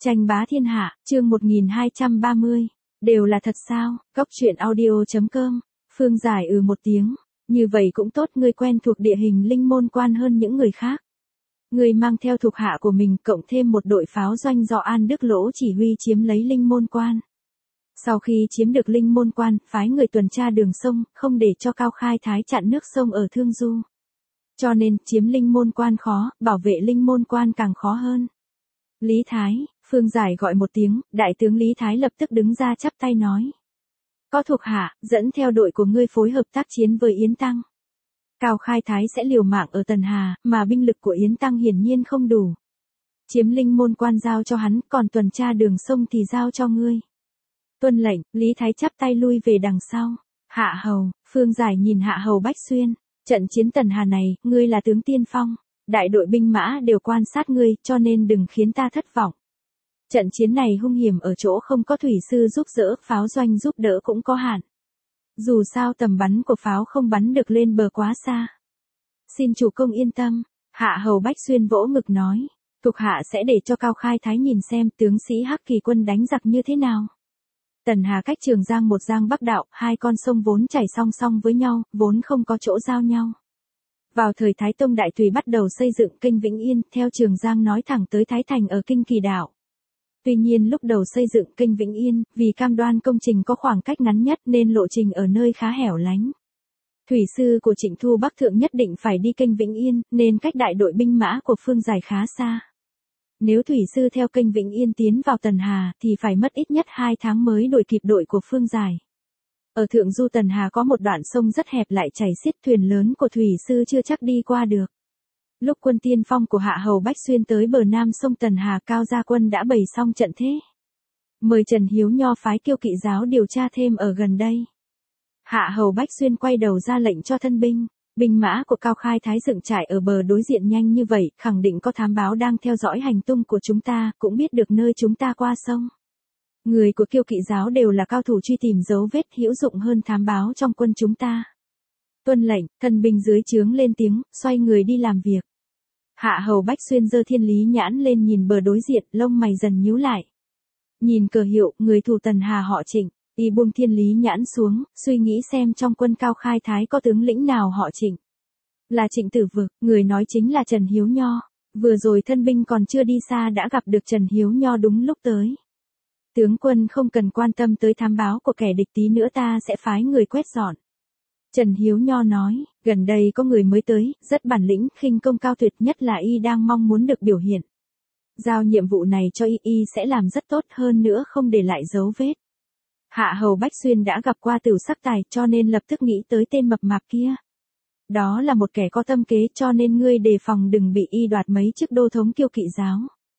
Tranh bá thiên hạ, chương 1230. Đều là thật sao? Góc truyện audio.com. Phương Giải một tiếng. Như vậy cũng tốt, ngươi quen thuộc địa hình linh môn quan hơn những người khác. Ngươi mang theo thuộc hạ của mình cộng thêm một đội pháo doanh do An Đức Lỗ chỉ huy chiếm lấy linh môn quan. Sau khi chiếm được linh môn quan, phái người tuần tra đường sông, không để cho Cao Khai Thái chặn nước sông ở Thương Du. Cho nên, chiếm linh môn quan khó, bảo vệ linh môn quan càng khó hơn. Lý Thái, Phương Giải gọi một tiếng, đại tướng Lý Thái lập tức đứng ra chắp tay nói. Có thuộc hạ, dẫn theo đội của ngươi phối hợp tác chiến với Yến Tăng. Cao Khai Thái sẽ liều mạng ở Tần Hà, mà binh lực của Yến Tăng hiển nhiên không đủ. Chiếm linh môn quan giao cho hắn, còn tuần tra đường sông thì giao cho ngươi. Tuân lệnh, Lý Thái chắp tay lui về đằng sau. Hạ hầu, Phương Giải nhìn Hạ hầu Bách Xuyên. Trận chiến Tần Hà này, ngươi là tướng tiên phong. Đại đội binh mã đều quan sát ngươi, cho nên đừng khiến ta thất vọng. Trận chiến này hung hiểm ở chỗ không có thủy sư giúp đỡ, pháo doanh giúp đỡ cũng có hạn. Dù sao tầm bắn của pháo không bắn được lên bờ quá xa. Xin chủ công yên tâm, Hạ hầu Bách Xuyên vỗ ngực nói. Thuộc hạ sẽ để cho Cao Khai Thái nhìn xem tướng sĩ Hắc Kỳ quân đánh giặc như thế nào. Tần Hà cách Trường Giang một giang bắc đạo, hai con sông vốn chảy song song với nhau, vốn không có chỗ giao nhau. Vào thời Thái Tông Đại Tùy bắt đầu xây dựng kênh Vĩnh Yên, theo Trường Giang nói thẳng tới Thái Thành ở Kinh Kỳ Đạo. Tuy nhiên lúc đầu xây dựng kênh Vĩnh Yên, vì cam đoan công trình có khoảng cách ngắn nhất nên lộ trình ở nơi khá hẻo lánh. Thủy sư của Trịnh Thu Bắc Thượng nhất định phải đi kênh Vĩnh Yên, nên cách đại đội binh mã của Phương Giải khá xa. Nếu thủy sư theo kênh Vĩnh Yên tiến vào Tần Hà thì phải mất ít nhất 2 tháng mới đuổi kịp đội của Phương Giải. Ở thượng du Tần Hà có một đoạn sông rất hẹp lại chảy xiết, thuyền lớn của thủy sư chưa chắc đi qua được. Lúc quân tiên phong của Hạ hầu Bách Xuyên tới bờ nam sông Tần Hà, Cao Gia Quân đã bày xong trận thế. Mời Trần Hiếu Nho phái Kiêu Kỵ giáo điều tra thêm ở gần đây. Hạ hầu Bách Xuyên quay đầu ra lệnh cho thân binh. Binh mã của Cao Khai Thái dựng trại ở bờ đối diện nhanh như vậy, khẳng định có thám báo đang theo dõi hành tung của chúng ta, cũng biết được nơi chúng ta qua sông. Người của Kiêu Kỵ giáo đều là cao thủ truy tìm dấu vết, hữu dụng hơn thám báo trong quân chúng ta. Tuân lệnh, thân binh dưới trướng lên tiếng, xoay người đi làm việc. Hạ hầu Bách Xuyên giơ thiên lý nhãn lên nhìn bờ đối diện, lông mày dần nhíu lại. Nhìn cờ hiệu, người thủ Tần Hà họ Trịnh, y buông thiên lý nhãn xuống, suy nghĩ xem trong quân Cao Khai Thái có tướng lĩnh nào họ Trịnh. Là Trịnh Tử Vực, người nói chính là Trần Hiếu Nho. Vừa rồi thân binh còn chưa đi xa đã gặp được Trần Hiếu Nho đúng lúc tới. Tướng quân không cần quan tâm tới thám báo của kẻ địch, tí nữa ta sẽ phái người quét dọn. Trần Hiếu Nho nói, gần đây có người mới tới, rất bản lĩnh, khinh công cao tuyệt, nhất là y đang mong muốn được biểu hiện. Giao nhiệm vụ này cho y sẽ làm rất tốt, hơn nữa không để lại dấu vết. Hạ hầu Bách Xuyên đã gặp qua Tửu Sắc Tài, cho nên lập tức nghĩ tới tên mập mạp kia. Đó là một kẻ có tâm kế, cho nên ngươi đề phòng đừng bị y đoạt mấy chức đô thống Kiêu Kỵ giáo.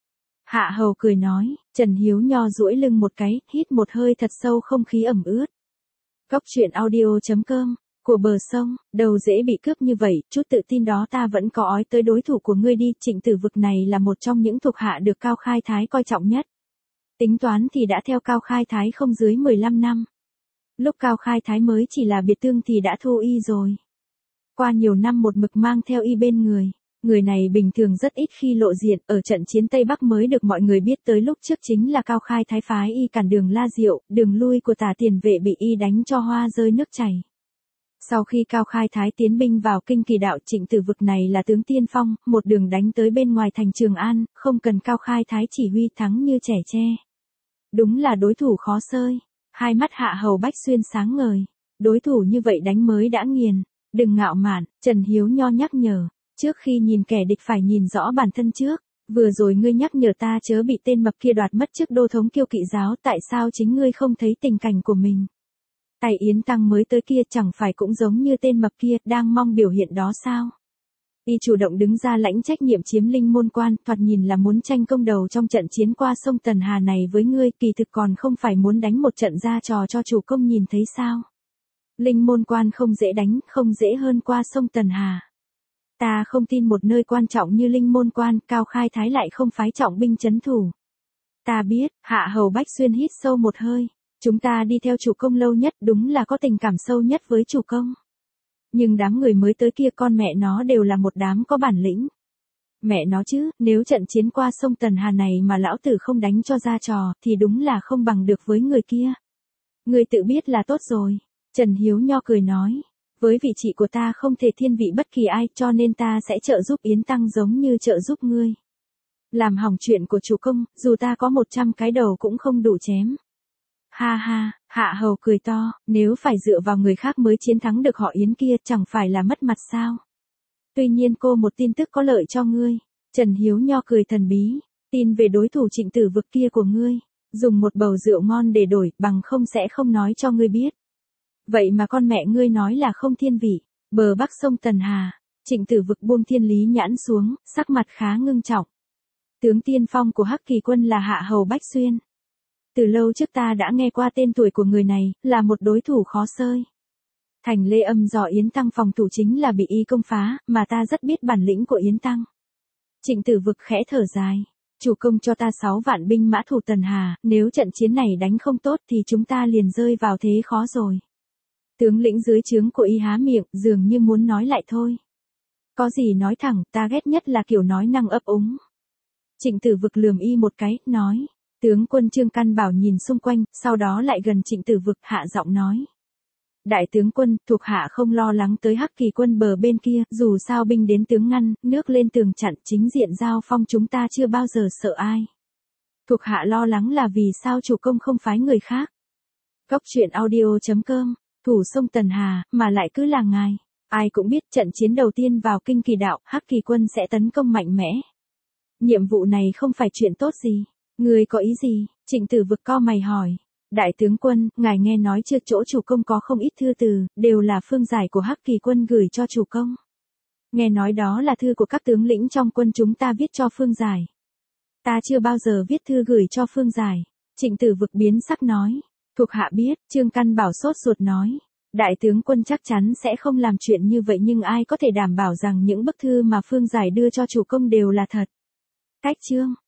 Hạ hầu cười nói, Trần Hiếu Nho duỗi lưng một cái, hít một hơi thật sâu, không khí ẩm ướt. Góc truyện audio.com. Của bờ sông, đầu dễ bị cướp như vậy, chút tự tin đó ta vẫn có ói tới đối thủ của ngươi đi. Trịnh Tử Vực này là một trong những thuộc hạ được Cao Khai Thái coi trọng nhất. Tính toán thì đã theo Cao Khai Thái không dưới 15 năm. Lúc Cao Khai Thái mới chỉ là biệt tương thì đã thu y rồi. Qua nhiều năm một mực mang theo y bên người. Người này bình thường rất ít khi lộ diện, ở trận chiến Tây Bắc mới được mọi người biết tới, lúc trước chính là Cao Khai Thái phái y cản đường La Diệu, đường lui của Tả Tiền Vệ bị y đánh cho hoa rơi nước chảy. Sau khi Cao Khai Thái tiến binh vào Kinh Kỳ Đạo, Trịnh Tử Vực này là tướng tiên phong, một đường đánh tới bên ngoài thành Trường An, không cần Cao Khai Thái chỉ huy thắng như trẻ tre. Đúng là đối thủ khó xơi. Hai mắt Hạ hầu Bách Xuyên sáng ngời. Đối thủ như vậy đánh mới đã nghiền. Đừng ngạo mạn, Trần Hiếu Nho nhắc nhở. Trước khi nhìn kẻ địch phải nhìn rõ bản thân trước. Vừa rồi ngươi nhắc nhở ta chớ bị tên mập kia đoạt mất chức đô thống Kiêu Kỵ giáo, tại sao chính ngươi không thấy tình cảnh của mình? Tài Yến Tăng mới tới kia chẳng phải cũng giống như tên mập kia, đang mong biểu hiện đó sao? Y chủ động đứng ra lãnh trách nhiệm chiếm linh môn quan, thoạt nhìn là muốn tranh công đầu trong trận chiến qua sông Tần Hà này với ngươi, kỳ thực còn không phải muốn đánh một trận ra trò cho chủ công nhìn thấy sao? Linh môn quan không dễ đánh, không dễ hơn qua sông Tần Hà. Ta không tin một nơi quan trọng như linh môn quan, Cao Khai Thái lại không phái trọng binh trấn thủ. Ta biết, Hạ hầu Bách Xuyên hít sâu một hơi. Chúng ta đi theo chủ công lâu nhất, đúng là có tình cảm sâu nhất với chủ công. Nhưng đám người mới tới kia con mẹ nó đều là một đám có bản lĩnh. Mẹ nó chứ, nếu trận chiến qua sông Tần Hà này mà lão tử không đánh cho ra trò, thì đúng là không bằng được với người kia. Ngươi tự biết là tốt rồi. Trần Hiếu Nho cười nói. Với vị trí của ta không thể thiên vị bất kỳ ai, cho nên ta sẽ trợ giúp Yến Tăng giống như trợ giúp ngươi. Làm hỏng chuyện của chủ công, dù ta có 100 cái đầu cũng không đủ chém. Ha ha, Hạ Hầu cười to, nếu phải dựa vào người khác mới chiến thắng được họ Yến kia chẳng phải là mất mặt sao. Tuy nhiên cô một tin tức có lợi cho ngươi. Trần Hiếu Nho cười thần bí, tin về đối thủ Trịnh Tử Vực kia của ngươi. Dùng một bầu rượu ngon để đổi, bằng không sẽ không nói cho ngươi biết. Vậy mà con mẹ ngươi nói là không thiên vị. Bờ bắc sông Tần Hà, Trịnh Tử Vực buông thiên lý nhãn xuống, sắc mặt khá ngưng trọng. Tướng tiên phong của Hắc Kỳ quân là Hạ Hầu Bách Xuyên. Từ lâu trước ta đã nghe qua tên tuổi của người này, là một đối thủ khó xơi. Thành Lê Âm dò Yến Tăng phòng thủ chính là bị y công phá, mà ta rất biết bản lĩnh của Yến Tăng. Trịnh Tử Vực khẽ thở dài. Chủ công cho ta 6 vạn binh mã thủ Tần Hà, nếu trận chiến này đánh không tốt thì chúng ta liền rơi vào thế khó rồi. Tướng lĩnh dưới trướng của y há miệng, dường như muốn nói lại thôi. Có gì nói thẳng, ta ghét nhất là kiểu nói năng ấp úng. Trịnh Tử Vực lườm y một cái, nói. Tướng quân Trương Căn Bảo nhìn xung quanh, sau đó lại gần Trịnh Tử Vực, hạ giọng nói. Đại tướng quân, thuộc hạ không lo lắng tới Hắc Kỳ quân bờ bên kia, dù sao binh đến tướng ngăn, nước lên tường chặn, chính diện giao phong chúng ta chưa bao giờ sợ ai. Thuộc hạ lo lắng là vì sao chủ công không phái người khác. Góc truyện audio.com, thủ sông Tần Hà, mà lại cứ là ngài. Ai cũng biết trận chiến đầu tiên vào Kinh Kỳ Đạo, Hắc Kỳ quân sẽ tấn công mạnh mẽ. Nhiệm vụ này không phải chuyện tốt gì. Người có ý gì? Trịnh Tử Vực co mày hỏi. Đại tướng quân, ngài nghe nói chưa, chỗ chủ công có không ít thư từ, đều là phương giải của Hắc Kỳ quân gửi cho chủ công. Nghe nói đó là thư của các tướng lĩnh trong quân chúng ta viết cho phương giải. Ta chưa bao giờ viết thư gửi cho phương giải. Trịnh Tử Vực biến sắc nói. Thuộc hạ biết, Trương Căn Bảo sốt ruột nói. Đại tướng quân chắc chắn sẽ không làm chuyện như vậy, nhưng ai có thể đảm bảo rằng những bức thư mà phương giải đưa cho chủ công đều là thật. Cách chương